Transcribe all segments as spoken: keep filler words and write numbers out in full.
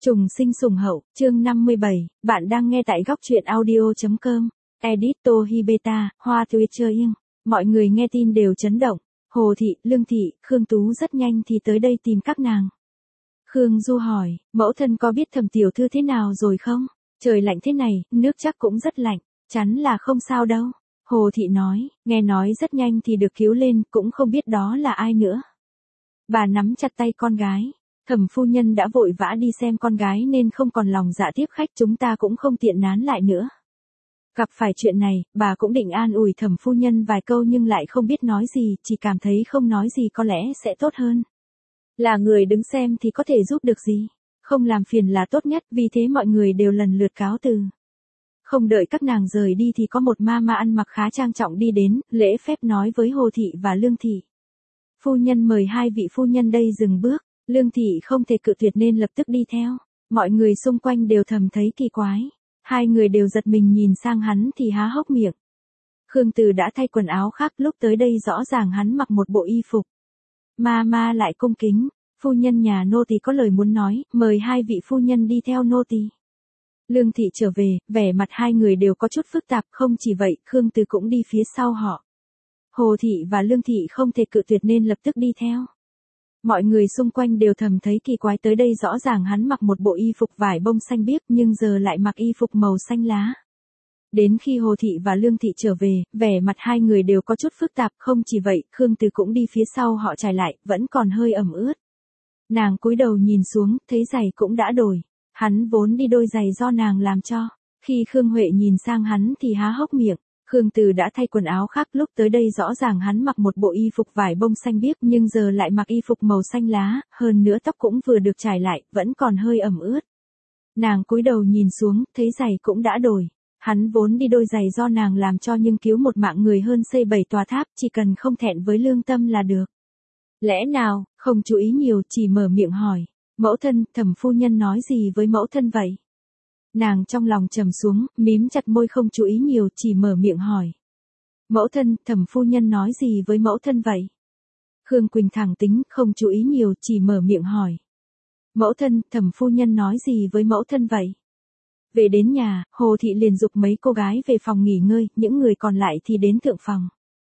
Trùng sinh sùng hậu, chương năm mươi bảy, bạn đang nghe tại góc truyện audio.com, edit Tohibeta, hoa tuyết chơi yên. Mọi người nghe tin đều chấn động, Hồ Thị, Lương Thị, Khương Tú rất nhanh thì tới đây tìm các nàng. Khương Du hỏi, mẫu thân có biết Thẩm tiểu thư thế nào rồi không? Trời lạnh thế này, nước chắc cũng rất lạnh, chắn là không sao đâu. Hồ Thị nói, nghe nói rất nhanh thì được cứu lên, cũng không biết đó là ai nữa. Bà nắm chặt tay con gái. Thẩm phu nhân đã vội vã đi xem con gái nên không còn lòng dạ tiếp khách, chúng ta cũng không tiện nán lại nữa. Gặp phải chuyện này, bà cũng định an ủi Thẩm phu nhân vài câu nhưng lại không biết nói gì, chỉ cảm thấy không nói gì có lẽ sẽ tốt hơn. Là người đứng xem thì có thể giúp được gì, không làm phiền là tốt nhất, vì thế mọi người đều lần lượt cáo từ. Không đợi các nàng rời đi thì có một ma ma ăn mặc khá trang trọng đi đến, lễ phép nói với Hồ Thị và Lương Thị. Phu nhân mời hai vị phu nhân đây dừng bước. Lương Thị không thể cự tuyệt nên lập tức đi theo. Mọi người xung quanh đều thầm thấy kỳ quái. Hai người đều giật mình nhìn sang hắn thì há hốc miệng. Khương Từ đã thay quần áo khác, lúc tới đây rõ ràng hắn mặc một bộ y phục. Ma ma lại cung kính, phu nhân nhà nô tỳ có lời muốn nói, mời hai vị phu nhân đi theo nô tỳ. Lương Thị trở về, vẻ mặt hai người đều có chút phức tạp, không chỉ vậy, Khương Từ cũng đi phía sau họ. Hồ Thị và Lương Thị không thể cự tuyệt nên lập tức đi theo. Mọi người xung quanh đều thầm thấy kỳ quái, tới đây rõ ràng hắn mặc một bộ y phục vải bông xanh biếc nhưng giờ lại mặc y phục màu xanh lá. Đến khi Hồ Thị và Lương Thị trở về, vẻ mặt hai người đều có chút phức tạp, không chỉ vậy, Khương Từ cũng đi phía sau họ trải lại, vẫn còn hơi ẩm ướt. Nàng cúi đầu nhìn xuống, thấy giày cũng đã đổi. Hắn vốn đi đôi giày do nàng làm cho. Khi Khương Huệ nhìn sang hắn thì há hốc miệng. Khương Từ đã thay quần áo khác, lúc tới đây rõ ràng hắn mặc một bộ y phục vải bông xanh biếc nhưng giờ lại mặc y phục màu xanh lá, hơn nữa tóc cũng vừa được trải lại, vẫn còn hơi ẩm ướt. Nàng cúi đầu nhìn xuống, thấy giày cũng đã đổi. Hắn vốn đi đôi giày do nàng làm cho nhưng cứu một mạng người hơn xây bảy tòa tháp, chỉ cần không thẹn với lương tâm là được. Lẽ nào, không chú ý nhiều, chỉ mở miệng hỏi, mẫu thân, Thẩm phu nhân nói gì với mẫu thân vậy? Nàng trong lòng trầm xuống, mím chặt môi không chú ý nhiều, chỉ mở miệng hỏi. Mẫu thân, Thẩm phu nhân nói gì với mẫu thân vậy? Khương Quỳnh thẳng tính, không chú ý nhiều, chỉ mở miệng hỏi. Mẫu thân, Thẩm phu nhân nói gì với mẫu thân vậy? Về đến nhà, Hồ Thị liền giục mấy cô gái về phòng nghỉ ngơi, những người còn lại thì đến thượng phòng.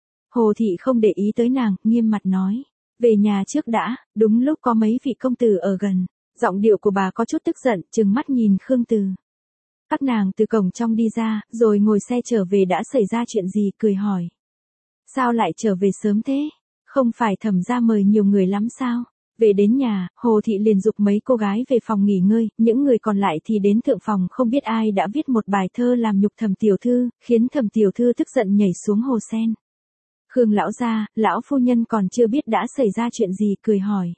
Hồ Thị không để ý tới nàng, nghiêm mặt nói. Về nhà trước đã, đúng lúc có mấy vị công tử ở gần. Giọng điệu của bà có chút tức giận, trừng mắt nhìn Khương Từ. Các nàng từ cổng trong đi ra, rồi ngồi xe trở về. Đã xảy ra chuyện gì, cười hỏi. Sao lại trở về sớm thế? Không phải Thẩm gia mời nhiều người lắm sao? Về đến nhà, Hồ Thị liền giục mấy cô gái về phòng nghỉ ngơi, những người còn lại thì đến thượng phòng. Không biết ai đã viết một bài thơ làm nhục Thẩm tiểu thư, khiến Thẩm tiểu thư tức giận nhảy xuống hồ sen. Khương lão gia, lão phu nhân còn chưa biết đã xảy ra chuyện gì, cười hỏi.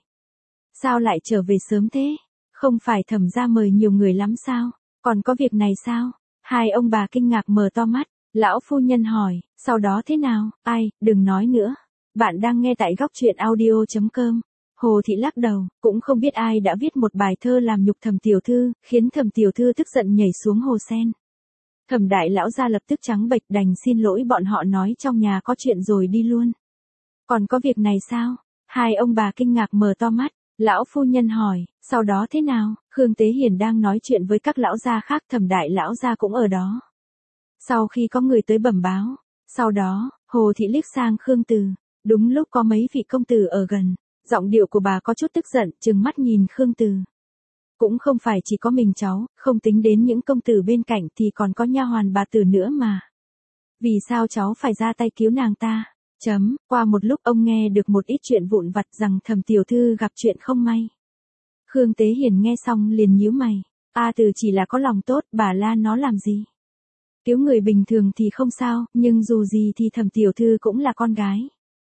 Sao lại trở về sớm thế? Không phải Thẩm gia mời nhiều người lắm sao? Còn có việc này sao? Hai ông bà kinh ngạc mở to mắt. Lão phu nhân hỏi, sau đó thế nào? Ai, đừng nói nữa. Bạn đang nghe tại góc truyện audio.com. Hồ Thị lắc đầu, cũng không biết ai đã viết một bài thơ làm nhục Thẩm tiểu thư, khiến Thẩm tiểu thư tức giận nhảy xuống hồ sen. Thẩm đại lão gia lập tức trắng bệch, đành xin lỗi bọn họ, nói trong nhà có chuyện rồi đi luôn. Còn có việc này sao? Hai ông bà kinh ngạc mở to mắt. Lão phu nhân hỏi, sau đó thế nào? Khương Tế Hiền đang nói chuyện với các lão gia khác, Thẩm đại lão gia cũng ở đó. Sau khi có người tới bẩm báo, sau đó, Hồ Thị liếc sang Khương Từ, đúng lúc có mấy vị công tử ở gần, giọng điệu của bà có chút tức giận, trừng mắt nhìn Khương Từ. Cũng không phải chỉ có mình cháu, không tính đến những công tử bên cạnh thì còn có nha hoàn bà tử nữa mà. Vì sao cháu phải ra tay cứu nàng ta? Chấm, qua một lúc ông nghe được một ít chuyện vụn vặt rằng Thẩm tiểu thư gặp chuyện không may. Khương Tế Hiền nghe xong liền nhíu mày. A Từ chỉ là có lòng tốt, bà la nó làm gì? Cứu người bình thường thì không sao, nhưng dù gì thì Thẩm tiểu thư cũng là con gái.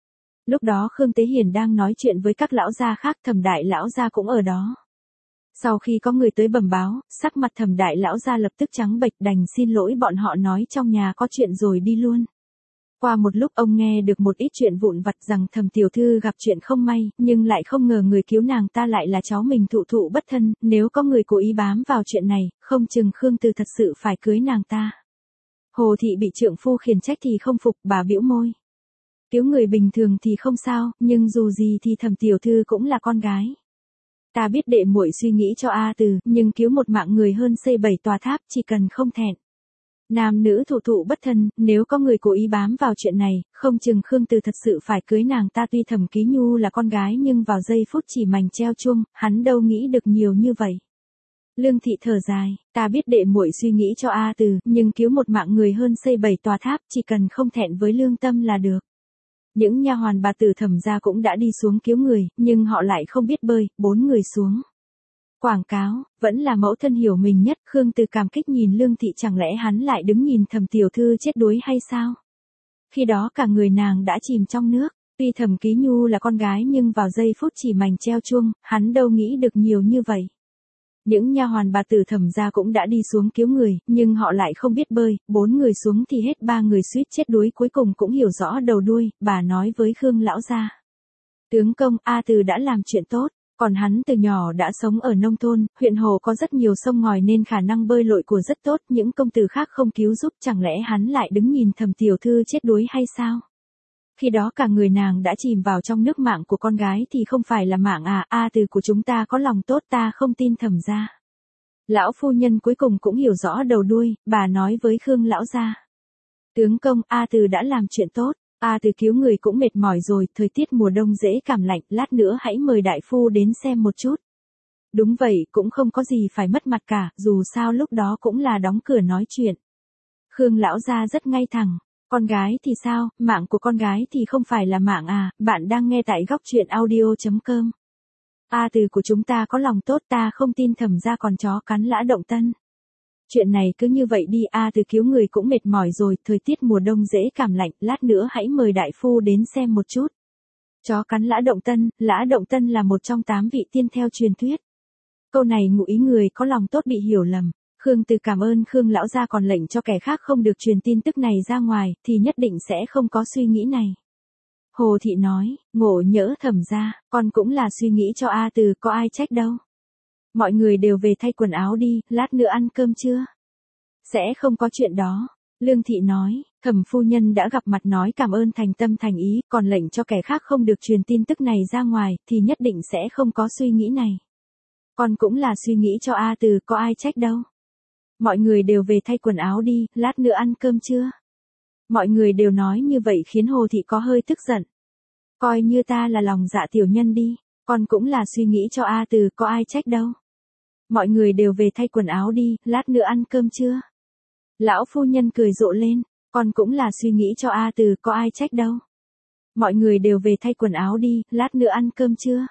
Lúc đó Khương Tế Hiền đang nói chuyện với các lão gia khác, Thẩm đại lão gia cũng ở đó. Sau khi có người tới bẩm báo, sắc mặt Thẩm đại lão gia lập tức trắng bệch, đành xin lỗi bọn họ, nói trong nhà có chuyện rồi đi luôn. Qua một lúc ông nghe được một ít chuyện vụn vặt rằng Thẩm tiểu thư gặp chuyện không may, nhưng lại không ngờ người cứu nàng ta lại là cháu mình thụ thụ bất thân, nếu có người cố ý bám vào chuyện này, không chừng Khương Từ thật sự phải cưới nàng ta. Hồ Thị bị trượng phu khiển trách thì không phục, bà bĩu môi. Cứu người bình thường thì không sao, nhưng dù gì thì Thẩm tiểu thư cũng là con gái. Ta biết đệ muội suy nghĩ cho A Từ, nhưng cứu một mạng người hơn xây bảy tòa tháp, chỉ cần không thẹn. Nam nữ thụ thụ bất thân, nếu có người cố ý bám vào chuyện này, không chừng Khương Từ thật sự phải cưới nàng ta. Tuy Thẩm Ký Nhu là con gái nhưng vào giây phút chỉ mảnh treo chuông, hắn đâu nghĩ được nhiều như vậy. Lương Thị thở dài, ta biết đệ muội suy nghĩ cho A Từ, nhưng cứu một mạng người hơn xây bảy tòa tháp, chỉ cần không thẹn với lương tâm là được. Những nha hoàn bà tử Thẩm gia cũng đã đi xuống cứu người, nhưng họ lại không biết bơi, bốn người xuống. Quảng cáo, vẫn là mẫu thân hiểu mình nhất. Khương Từ cảm kích nhìn Lương Thị, chẳng lẽ hắn lại đứng nhìn Thẩm tiểu thư chết đuối hay sao? Khi đó cả người nàng đã chìm trong nước. Tuy Thẩm Ký Nhu là con gái nhưng vào giây phút chỉ mảnh treo chuông, hắn đâu nghĩ được nhiều như vậy. Những nha hoàn bà tử Thẩm gia cũng đã đi xuống cứu người, nhưng họ lại không biết bơi, bốn người xuống thì hết ba người suýt chết đuối, cuối cùng cũng hiểu rõ đầu đuôi. Bà nói với Khương lão gia: tướng công, A Từ đã làm chuyện tốt. Còn hắn từ nhỏ đã sống ở nông thôn, huyện hồ có rất nhiều sông ngòi nên khả năng bơi lội của rất tốt, những công tử khác không cứu giúp, chẳng lẽ hắn lại đứng nhìn Thẩm tiểu thư chết đuối hay sao? Khi đó cả người nàng đã chìm vào trong nước. Mạng của con gái thì không phải là mạng à? A Từ của chúng ta có lòng tốt, ta không tin Thẩm gia. Lão phu nhân cuối cùng cũng hiểu rõ đầu đuôi, bà nói với Khương lão gia: tướng công, A Từ đã làm chuyện tốt. A Từ cứu người cũng mệt mỏi rồi, thời tiết mùa đông dễ cảm lạnh, lát nữa hãy mời đại phu đến xem một chút. Đúng vậy, cũng không có gì phải mất mặt cả, dù sao lúc đó cũng là đóng cửa nói chuyện. Khương lão gia rất ngay thẳng, con gái thì sao, mạng của con gái thì không phải là mạng à? Bạn đang nghe tại góc truyện audio chấm com. A Từ của chúng ta có lòng tốt, ta không tin Thẩm gia còn chó cắn lã động tân. Chuyện này cứ như vậy đi, A Từ cứu người cũng mệt mỏi rồi, thời tiết mùa đông dễ cảm lạnh, lát nữa hãy mời đại phu đến xem một chút. Chó cắn lã động tân, lã động tân là một trong tám vị tiên theo truyền thuyết. Câu này ngụ ý người có lòng tốt bị hiểu lầm. Khương Từ cảm ơn Khương lão gia, còn lệnh cho kẻ khác không được truyền tin tức này ra ngoài, thì nhất định sẽ không có suy nghĩ này. Hồ Thị nói, ngộ nhỡ Thẩm gia, con cũng là suy nghĩ cho A Từ, có ai trách đâu. Mọi người đều về thay quần áo đi, lát nữa ăn cơm trưa. Sẽ không có chuyện đó. Lương Thị nói, Thẩm phu nhân đã gặp mặt nói cảm ơn thành tâm thành ý, còn lệnh cho kẻ khác không được truyền tin tức này ra ngoài, thì nhất định sẽ không có suy nghĩ này. Con cũng là suy nghĩ cho A Từ, có ai trách đâu. Mọi người đều về thay quần áo đi, lát nữa ăn cơm trưa. Mọi người đều nói như vậy khiến Hồ Thị có hơi tức giận. Coi như ta là lòng dạ tiểu nhân đi, con cũng là suy nghĩ cho A Từ, có ai trách đâu. Mọi người đều về thay quần áo đi, lát nữa ăn cơm trưa. Lão phu nhân cười rộ lên, con cũng là suy nghĩ cho A Từ, có ai trách đâu. Mọi người đều về thay quần áo đi, lát nữa ăn cơm trưa.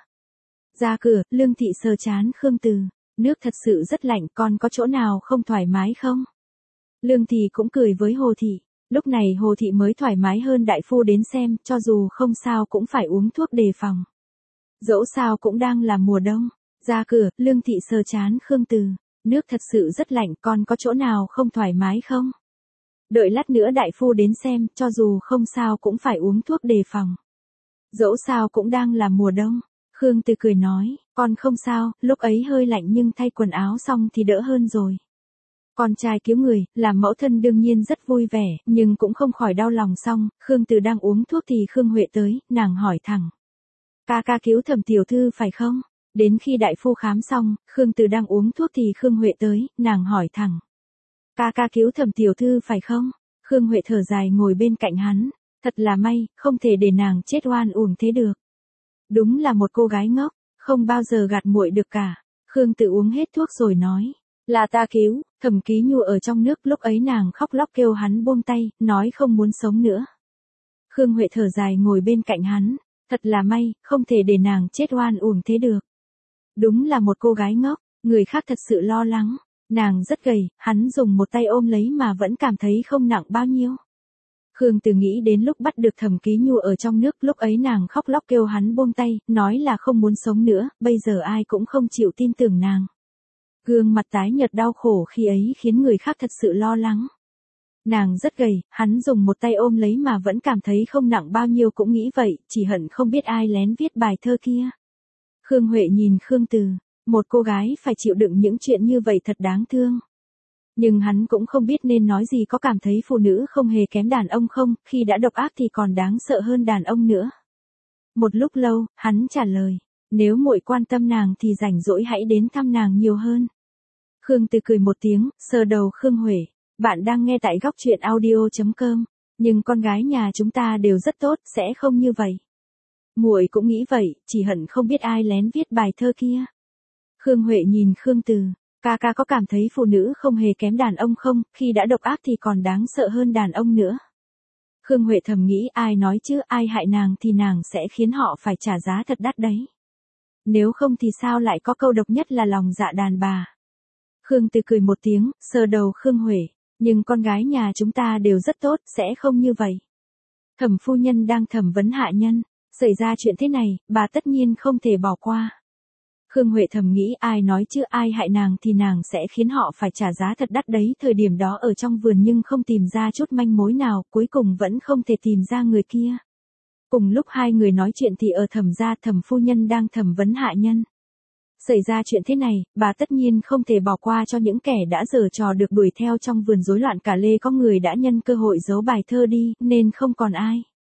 Ra cửa, Lương Thị sờ trán Khương Từ, nước thật sự rất lạnh, con có chỗ nào không thoải mái không? Lương Thị cũng cười với Hồ Thị, lúc này Hồ Thị mới thoải mái hơn. Đại phu đến xem, cho dù không sao cũng phải uống thuốc đề phòng. Dẫu sao cũng đang là mùa đông. Ra cửa, Lương Thị sờ trán Khương Từ, nước thật sự rất lạnh, con có chỗ nào không thoải mái không? Đợi lát nữa đại phu đến xem, cho dù không sao cũng phải uống thuốc đề phòng. Dẫu sao cũng đang là mùa đông. Khương Từ cười nói, con không sao, lúc ấy hơi lạnh nhưng thay quần áo xong thì đỡ hơn rồi. Con trai cứu người, làm mẫu thân đương nhiên rất vui vẻ, nhưng cũng không khỏi đau lòng. Xong, Khương Từ đang uống thuốc thì Khương Huệ tới, nàng hỏi thẳng. Ca ca cứu Thẩm tiểu thư phải không? Đến khi đại phu khám xong, Khương Từ đang uống thuốc thì Khương Huệ tới, nàng hỏi thẳng. Ca ca cứu Thẩm tiểu thư phải không? Khương Huệ thở dài ngồi bên cạnh hắn. Thật là may, không thể để nàng chết oan uổng thế được. Đúng là một cô gái ngốc, không bao giờ gạt muội được cả. Khương Từ uống hết thuốc rồi nói. Là ta cứu, Thẩm Ký Nhu ở trong nước, lúc ấy nàng khóc lóc kêu hắn buông tay, nói không muốn sống nữa. Khương Huệ thở dài ngồi bên cạnh hắn. Thật là may, không thể để nàng chết oan uổng thế được. Đúng là một cô gái ngốc, người khác thật sự lo lắng. Nàng rất gầy, hắn dùng một tay ôm lấy mà vẫn cảm thấy không nặng bao nhiêu. Khương Từ nghĩ đến lúc bắt được Thẩm Ký Nhu ở trong nước, lúc ấy nàng khóc lóc kêu hắn buông tay, nói là không muốn sống nữa, bây giờ ai cũng không chịu tin tưởng nàng. Gương mặt tái nhợt đau khổ khi ấy khiến người khác thật sự lo lắng. Nàng rất gầy, hắn dùng một tay ôm lấy mà vẫn cảm thấy không nặng bao nhiêu, cũng nghĩ vậy, chỉ hận không biết ai lén viết bài thơ kia. Khương Huệ nhìn Khương Từ, một cô gái phải chịu đựng những chuyện như vậy thật đáng thương. Nhưng hắn cũng không biết nên nói gì, có cảm thấy phụ nữ không hề kém đàn ông không, khi đã độc ác thì còn đáng sợ hơn đàn ông nữa. Một lúc lâu, hắn trả lời, Nếu muội quan tâm nàng thì rảnh rỗi hãy đến thăm nàng nhiều hơn. Khương Từ cười một tiếng, sờ đầu Khương Huệ. Bạn đang nghe tại góc truyện audio chấm com. Nhưng con gái nhà chúng ta đều rất tốt, sẽ không như vậy. Muội cũng nghĩ vậy, chỉ hận không biết ai lén viết bài thơ kia. Khương Huệ nhìn Khương Từ, ca ca có cảm thấy phụ nữ không hề kém đàn ông không, khi đã độc ác thì còn đáng sợ hơn đàn ông nữa. Khương Huệ thầm nghĩ ai nói chứ, ai hại nàng thì nàng sẽ khiến họ phải trả giá thật đắt đấy. Nếu không thì sao lại có câu độc nhất là lòng dạ đàn bà. Khương Từ cười một tiếng, sờ đầu Khương Huệ. Nhưng con gái nhà chúng ta đều rất tốt, sẽ không như vậy. Thẩm phu nhân đang thẩm vấn hạ nhân. Xảy ra chuyện thế này, bà tất nhiên không thể bỏ qua. Khương Huệ thầm nghĩ ai nói chứ, ai hại nàng thì nàng sẽ khiến họ phải trả giá thật đắt đấy. Thời điểm đó ở trong vườn nhưng không tìm ra chút manh mối nào, cuối cùng vẫn không thể tìm ra người kia. Cùng lúc hai người nói chuyện thì ở thẩm gia thẩm phu nhân đang thẩm vấn hạ nhân. Xảy ra chuyện thế này, bà tất nhiên không thể bỏ qua cho những kẻ đã giở trò được đuổi theo trong vườn rối loạn cả lê, có người đã nhân cơ hội giấu bài thơ đi, nên không còn ai.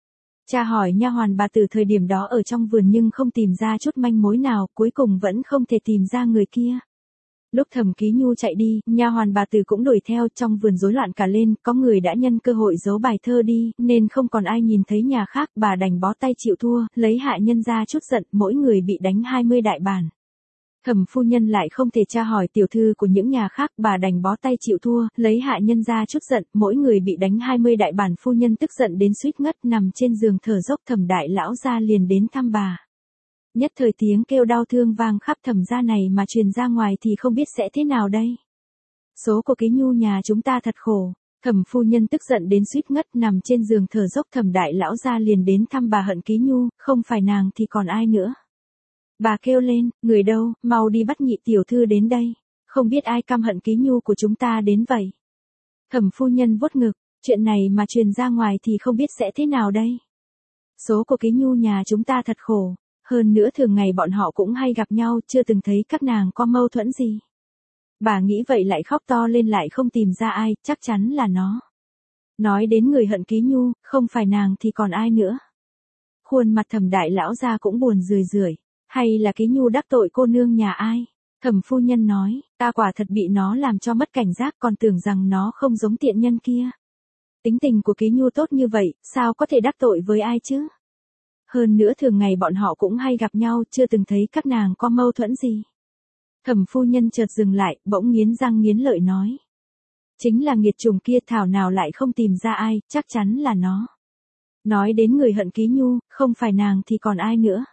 Cha hỏi nha hoàn bà từ thời điểm đó ở trong vườn nhưng không tìm ra chút manh mối nào, cuối cùng vẫn không thể tìm ra người kia. Lúc Thẩm Ký Nhu chạy đi, nha hoàn bà từ cũng đuổi theo, trong vườn rối loạn cả lên, có người đã nhân cơ hội giấu bài thơ đi, nên không còn ai nhìn thấy nhà khác, bà đành bó tay chịu thua, lấy hạ nhân ra chút giận, mỗi người bị đánh hai mươi đại bản. Thẩm phu nhân lại không thể tra hỏi tiểu thư của những nhà khác, bà đành bó tay chịu thua, lấy hạ nhân ra chút giận, mỗi người bị đánh hai mươi đại bản. Phu nhân tức giận đến suýt ngất, nằm trên giường thở dốc. Thẩm đại lão gia liền đến thăm bà. Nhất thời tiếng kêu đau thương vang khắp thẩm gia này mà truyền ra ngoài thì không biết sẽ thế nào đây. Số của Ký Nhu nhà chúng ta thật khổ. Thẩm phu nhân tức giận đến suýt ngất, nằm trên giường thở dốc. Thẩm đại lão gia liền đến thăm bà. Hận Ký Nhu, không phải nàng thì còn ai nữa. Bà kêu lên, người đâu, mau đi bắt nhị tiểu thư đến đây. Không biết ai căm hận Ký Nhu của chúng ta đến vậy. Thẩm phu nhân vuốt ngực, chuyện này mà truyền ra ngoài thì không biết sẽ thế nào đây. Số của Ký Nhu nhà chúng ta thật khổ, hơn nữa thường ngày bọn họ cũng hay gặp nhau, chưa từng thấy các nàng có mâu thuẫn gì. Bà nghĩ vậy lại khóc to lên, lại không tìm ra ai, chắc chắn là nó. Nói đến người hận Ký Nhu, không phải nàng thì còn ai nữa. Khuôn mặt Thẩm đại lão gia cũng buồn rười rượi. Hay là Ký Nhu đắc tội cô nương nhà ai? Thẩm phu nhân nói, ta quả thật bị nó làm cho mất cảnh giác, còn tưởng rằng nó không giống tiện nhân kia. Tính tình của Ký Nhu tốt như vậy, sao có thể đắc tội với ai chứ? Hơn nữa thường ngày bọn họ cũng hay gặp nhau, chưa từng thấy các nàng có mâu thuẫn gì. Thẩm phu nhân chợt dừng lại, bỗng nghiến răng nghiến lợi nói. Chính là nghiệt chủng kia, thảo nào lại không tìm ra ai, chắc chắn là nó. Nói đến người hận Ký Nhu, không phải nàng thì còn ai nữa.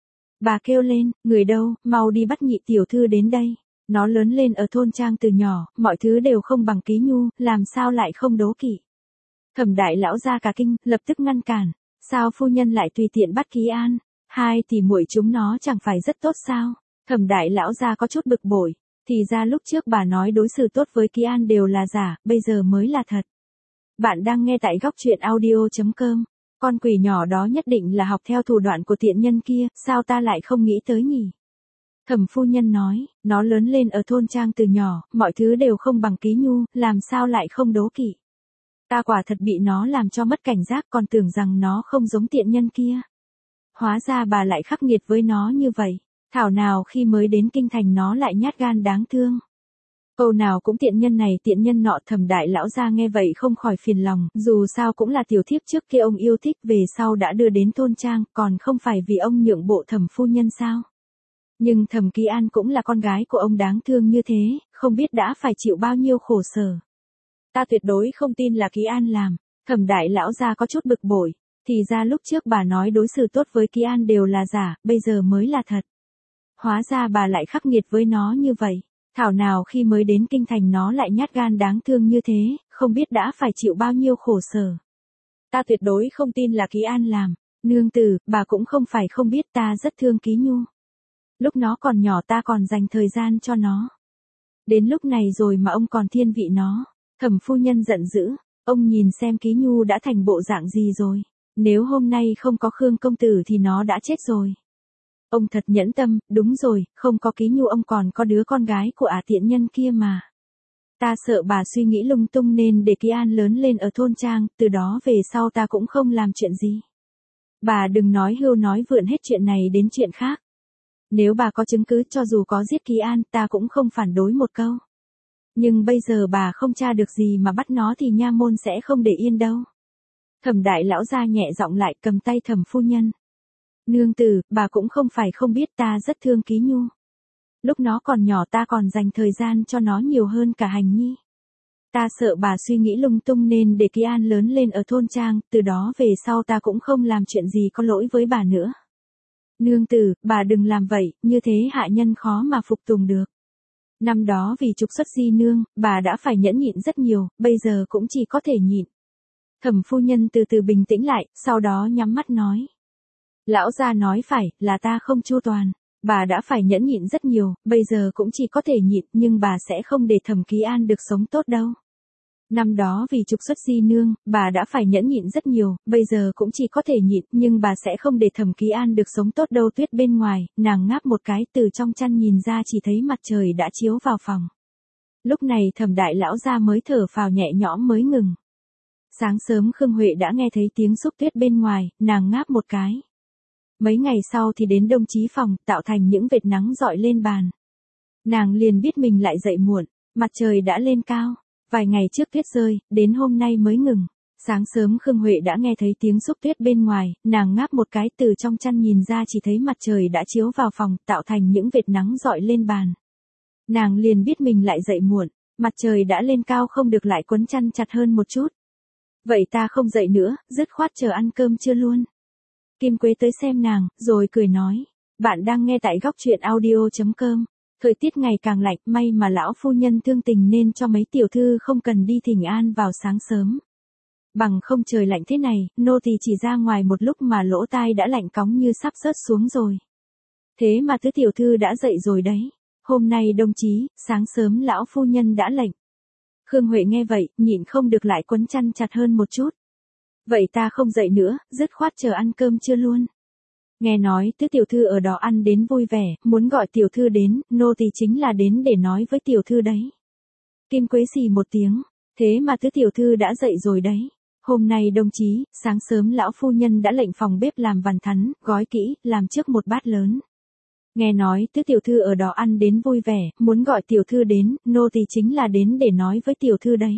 Bà kêu lên, người đâu, mau đi bắt nhị tiểu thư đến đây. Nó lớn lên ở thôn trang từ nhỏ, mọi thứ đều không bằng Ký Nhu, làm sao lại không đố kỵ. Thẩm đại lão gia cả kinh, lập tức ngăn cản. Sao phu nhân lại tùy tiện bắt Ký An? Hai tỷ muội chúng nó chẳng phải rất tốt sao? Thẩm đại lão gia có chút bực bội. Thì ra lúc trước bà nói đối xử tốt với Ký An đều là giả, bây giờ mới là thật. Bạn đang nghe tại góc truyện audio chấm com. Con quỷ nhỏ đó nhất định là học theo thủ đoạn của tiện nhân kia, sao ta lại không nghĩ tới nhỉ? Thẩm phu nhân nói, nó lớn lên ở thôn trang từ nhỏ, mọi thứ đều không bằng Ký Nhu, làm sao lại không đố kỵ. Ta quả thật bị nó làm cho mất cảnh giác, còn tưởng rằng nó không giống tiện nhân kia. Hóa ra bà lại khắc nghiệt với nó như vậy, thảo nào khi mới đến kinh thành nó lại nhát gan đáng thương. Câu nào cũng tiện nhân này tiện nhân nọ. Thẩm đại lão gia nghe vậy không khỏi phiền lòng, dù sao cũng là tiểu thiếp trước kia ông yêu thích, về sau đã đưa đến thôn trang, còn không phải vì ông nhượng bộ thẩm phu nhân sao. Nhưng Thẩm Ký An cũng là con gái của ông, đáng thương như thế, không biết đã phải chịu bao nhiêu khổ sở. Ta tuyệt đối không tin là Ký An làm. Thẩm đại lão gia có chút bực bội, thì ra lúc trước bà nói đối xử tốt với Ký An đều là giả, bây giờ mới là thật. Hóa ra bà lại khắc nghiệt với nó như vậy. Thảo nào khi mới đến kinh thành nó lại nhát gan đáng thương như thế, không biết đã phải chịu bao nhiêu khổ sở. Ta tuyệt đối không tin là Ký An làm. Nương tử, bà cũng không phải không biết ta rất thương Ký Nhu. Lúc nó còn nhỏ ta còn dành thời gian cho nó. Đến lúc này rồi mà ông còn thiên vị nó. Thẩm phu nhân giận dữ, ông nhìn xem Ký Nhu đã thành bộ dạng gì rồi. Nếu hôm nay không có Khương công tử thì nó đã chết rồi. Ông thật nhẫn tâm, đúng rồi, không có Ký Nhu ông còn có đứa con gái của ả tiện nhân kia mà. Ta sợ bà suy nghĩ lung tung nên để Ký An lớn lên ở thôn trang, từ đó về sau ta cũng không làm chuyện gì. Bà đừng nói hưu nói vượn hết chuyện này đến chuyện khác. Nếu bà có chứng cứ cho dù có giết Kỳ An ta cũng không phản đối một câu. Nhưng bây giờ bà không tra được gì mà bắt nó thì nha môn sẽ không để yên đâu. Thẩm đại lão gia nhẹ giọng lại cầm tay Thẩm phu nhân. Nương tử, bà cũng không phải không biết ta rất thương Ký Nhu. Lúc nó còn nhỏ ta còn dành thời gian cho nó nhiều hơn cả Hành Nhi. Ta sợ bà suy nghĩ lung tung nên để Kỳ An lớn lên ở thôn trang, từ đó về sau ta cũng không làm chuyện gì có lỗi với bà nữa. Nương tử, bà đừng làm vậy, như thế hạ nhân khó mà phục tùng được. Năm đó vì trục xuất Di nương, bà đã phải nhẫn nhịn rất nhiều, bây giờ cũng chỉ có thể nhịn. Thẩm phu nhân từ từ bình tĩnh lại, sau đó nhắm mắt nói. Lão gia nói phải, là ta không chu toàn. Bà đã phải nhẫn nhịn rất nhiều, bây giờ cũng chỉ có thể nhịn, nhưng bà sẽ không để Thẩm Ký An được sống tốt đâu. Năm đó vì trục xuất Di nương, bà đã phải nhẫn nhịn rất nhiều, bây giờ cũng chỉ có thể nhịn, nhưng bà sẽ không để Thẩm Ký An được sống tốt đâu. Tuyết bên ngoài, nàng ngáp một cái, từ trong chăn nhìn ra chỉ thấy mặt trời đã chiếu vào phòng. Lúc này Thẩm đại lão gia mới thở phào nhẹ nhõm mới ngừng. Sáng sớm Khương Huệ đã nghe thấy tiếng xúc tuyết bên ngoài, nàng ngáp một cái. Mấy ngày sau thì đến đồng chí phòng, tạo thành những vệt nắng rọi lên bàn. Nàng liền biết mình lại dậy muộn, mặt trời đã lên cao. Vài ngày trước tuyết rơi, đến hôm nay mới ngừng. Sáng sớm Khương Huệ đã nghe thấy tiếng xúc tuyết bên ngoài, nàng ngáp một cái, từ trong chăn nhìn ra chỉ thấy mặt trời đã chiếu vào phòng, tạo thành những vệt nắng rọi lên bàn. Nàng liền biết mình lại dậy muộn, mặt trời đã lên cao không được lại quấn chăn chặt hơn một chút. Vậy ta không dậy nữa, dứt khoát chờ ăn cơm trưa luôn. Kim Quế tới xem nàng, rồi cười nói. Bạn đang nghe tại góc truyện audio chấm com. Thời tiết ngày càng lạnh, may mà lão phu nhân thương tình nên cho mấy tiểu thư không cần đi thỉnh an vào sáng sớm. Bằng không trời lạnh thế này, nô tỳ chỉ ra ngoài một lúc mà lỗ tai đã lạnh cóng như sắp rớt xuống rồi. Thế mà tứ tiểu thư đã dậy rồi đấy. Hôm nay đồng chí, sáng sớm lão phu nhân đã lệnh. Khương Huệ nghe vậy, nhịn không được lại quấn chăn chặt hơn một chút. Vậy ta không dậy nữa, dứt khoát chờ ăn cơm trưa luôn. Nghe nói tứ tiểu thư ở đó ăn đến vui vẻ, muốn gọi tiểu thư đến, nô tỳ chính là đến để nói với tiểu thư đấy. Kim Quế xì một tiếng, thế mà tứ tiểu thư đã dậy rồi đấy. Hôm nay đồng chí, sáng sớm lão phu nhân đã lệnh phòng bếp làm vằn thắn, gói kỹ, làm trước một bát lớn. Nghe nói tứ tiểu thư ở đó ăn đến vui vẻ, muốn gọi tiểu thư đến, nô tỳ chính là đến để nói với tiểu thư đấy.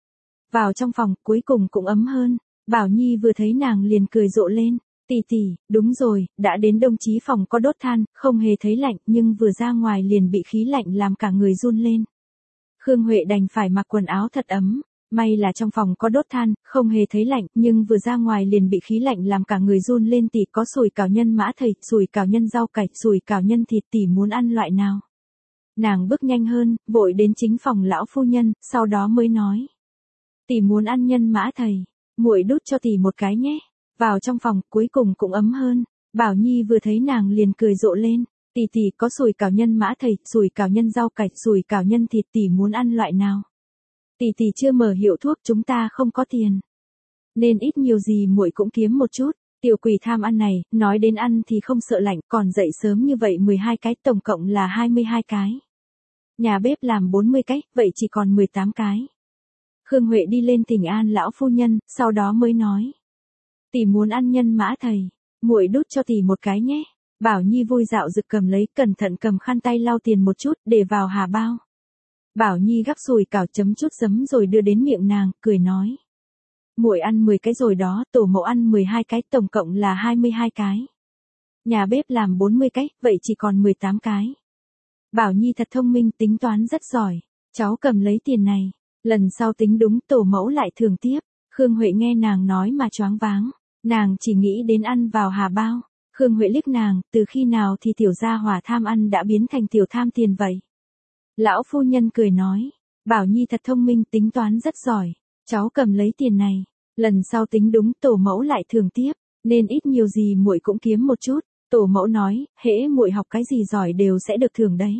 Vào trong phòng, cuối cùng cũng ấm hơn. Bảo Nhi vừa thấy nàng liền cười rộ lên. Tỷ tỷ, đúng rồi, đã đến đồng chí phòng có đốt than, không hề thấy lạnh, nhưng vừa ra ngoài liền bị khí lạnh làm cả người run lên. Khương Huệ đành phải mặc quần áo thật ấm. May là trong phòng có đốt than, không hề thấy lạnh, nhưng vừa ra ngoài liền bị khí lạnh làm cả người run lên. Tỷ có sủi cảo nhân mã thầy, sủi cảo nhân rau cải, sủi cảo nhân thịt, tỷ muốn ăn loại nào? Nàng bước nhanh hơn, vội đến chính phòng lão phu nhân, sau đó mới nói. Tỷ muốn ăn nhân mã thầy, muội đút cho tỷ một cái nhé. Vào trong phòng, cuối cùng cũng ấm hơn. Bảo Nhi vừa thấy nàng liền cười rộ lên. Tỷ tỷ có sủi cảo nhân mã thầy, sủi cảo nhân rau cải, sủi cảo nhân thịt, tỷ muốn ăn loại nào? Tỷ tỷ chưa mở hiệu thuốc, chúng ta không có tiền. Nên ít nhiều gì muội cũng kiếm một chút. Tiểu quỷ tham ăn này, nói đến ăn thì không sợ lạnh, còn dậy sớm như vậy mười hai cái, tổng cộng là hai mươi hai cái. Nhà bếp làm bốn mươi cái, vậy chỉ còn mười tám cái. Khương Huệ đi lên thỉnh an lão phu nhân, sau đó mới nói. Tỷ muốn ăn nhân mã thầy, muội đút cho tỷ một cái nhé. Bảo Nhi vui dạo rực cầm lấy, cẩn thận cầm khăn tay lau tiền một chút, để vào hà bao. Bảo Nhi gắp sùi cảo chấm chút giấm rồi đưa đến miệng nàng, cười nói. Muội ăn mười cái rồi đó, tổ mẫu ăn mười hai cái, tổng cộng là hai mươi hai cái. Nhà bếp làm bốn mươi cái, vậy chỉ còn mười tám cái. Bảo Nhi thật thông minh, tính toán rất giỏi. Cháu cầm lấy tiền này, lần sau tính đúng tổ mẫu lại thưởng tiếp. Khương Huệ nghe nàng nói mà choáng váng. Nàng chỉ nghĩ đến ăn vào hà bao. Khương Huệ liếc nàng, từ khi nào thì tiểu gia hỏa tham ăn đã biến thành tiểu tham tiền vậy? Lão phu nhân cười nói. Bảo Nhi thật thông minh, tính toán rất giỏi. Cháu cầm lấy tiền này, lần sau tính đúng tổ mẫu lại thưởng tiếp, nên ít nhiều gì muội cũng kiếm một chút. Tổ mẫu nói, hễ muội học cái gì giỏi đều sẽ được thưởng đấy.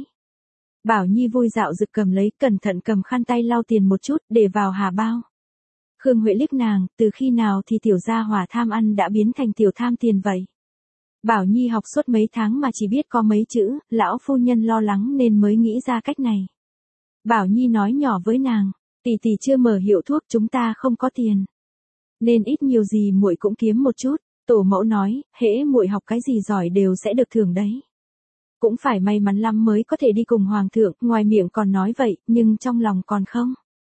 Bảo Nhi vui dạo rực cầm lấy, cẩn thận cầm khăn tay lau tiền một chút, để vào hà bao. Khương Huệ liếc nàng, từ khi nào thì tiểu gia hỏa tham ăn đã biến thành tiểu tham tiền vậy? Bảo Nhi học suốt mấy tháng mà chỉ biết có mấy chữ, lão phu nhân lo lắng nên mới nghĩ ra cách này. Bảo Nhi nói nhỏ với nàng, tỷ tỷ chưa mở hiệu thuốc, chúng ta không có tiền. Nên ít nhiều gì muội cũng kiếm một chút. Tổ mẫu nói, hễ muội học cái gì giỏi đều sẽ được thưởng đấy. Cũng phải may mắn lắm mới có thể đi cùng hoàng thượng, ngoài miệng còn nói vậy, nhưng trong lòng còn không.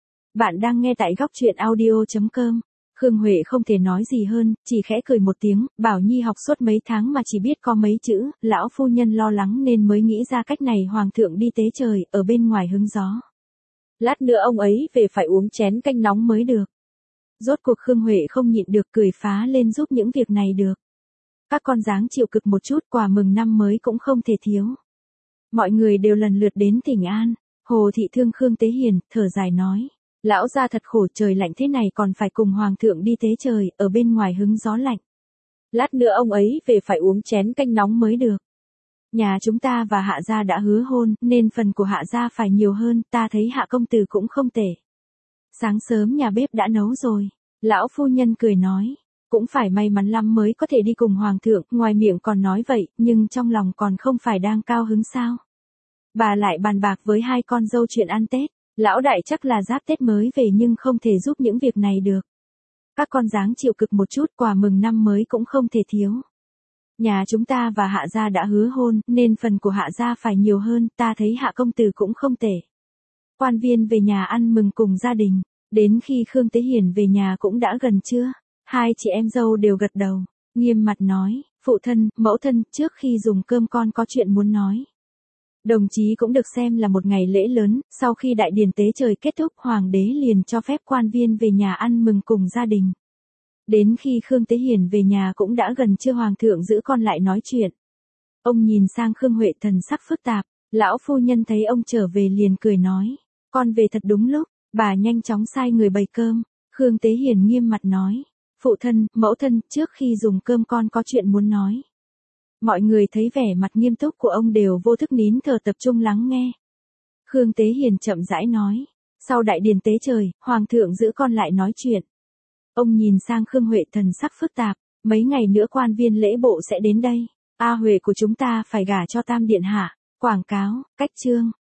Bạn đang nghe tại góc truyện audio.com. Khương Huệ không thể nói gì hơn, chỉ khẽ cười một tiếng, Bảo Nhi học suốt mấy tháng mà chỉ biết có mấy chữ, lão phu nhân lo lắng nên mới nghĩ ra cách này, hoàng thượng đi tế trời, ở bên ngoài hứng gió. Lát nữa ông ấy về phải uống chén canh nóng mới được. Rốt cuộc Khương Huệ không nhịn được cười phá lên, giúp những việc này được. Các con dáng chịu cực một chút, quà mừng năm mới cũng không thể thiếu. Mọi người đều lần lượt đến thỉnh an. Hồ thị thương Khương Tế Hiền, thở dài nói. Lão gia thật khổ, trời lạnh thế này còn phải cùng hoàng thượng đi tế trời, ở bên ngoài hứng gió lạnh. Lát nữa ông ấy về phải uống chén canh nóng mới được. Nhà chúng ta và Hạ gia đã hứa hôn, nên phần của Hạ gia phải nhiều hơn, ta thấy Hạ công tử cũng không tệ. Sáng sớm nhà bếp đã nấu rồi. Lão phu nhân cười nói. Cũng phải may mắn lắm mới có thể đi cùng hoàng thượng, ngoài miệng còn nói vậy, nhưng trong lòng còn không phải đang cao hứng sao. Bà lại bàn bạc với hai con dâu chuyện ăn Tết. Lão đại chắc là giáp Tết mới về nhưng không thể giúp những việc này được. Các con dáng chịu cực một chút, quà mừng năm mới cũng không thể thiếu. Nhà chúng ta và Hạ gia đã hứa hôn, nên phần của Hạ gia phải nhiều hơn, ta thấy Hạ công tử cũng không tệ. Quan viên về nhà ăn mừng cùng gia đình, đến khi Khương Tế Hiền về nhà cũng đã gần trưa. Hai chị em dâu đều gật đầu, nghiêm mặt nói, phụ thân, mẫu thân, trước khi dùng cơm con có chuyện muốn nói. Đồng chí cũng được xem là một ngày lễ lớn, sau khi đại điển tế trời kết thúc, hoàng đế liền cho phép quan viên về nhà ăn mừng cùng gia đình. Đến khi Khương Tế Hiền về nhà cũng đã gần trưa, hoàng thượng giữ con lại nói chuyện. Ông nhìn sang Khương Huệ, thần sắc phức tạp, lão phu nhân thấy ông trở về liền cười nói, con về thật đúng lúc. Bà nhanh chóng sai người bày cơm. Khương Tế Hiền nghiêm mặt nói, phụ thân, mẫu thân, trước khi dùng cơm con có chuyện muốn nói. Mọi người thấy vẻ mặt nghiêm túc của ông đều vô thức nín thở tập trung lắng nghe. Khương Tế Hiền chậm rãi nói, sau đại điển tế trời, hoàng thượng giữ con lại nói chuyện. Ông nhìn sang Khương Huệ, thần sắc phức tạp, mấy ngày nữa quan viên lễ bộ sẽ đến đây. A Huệ của chúng ta phải gả cho Tam điện hạ. Quảng cáo, cách chương.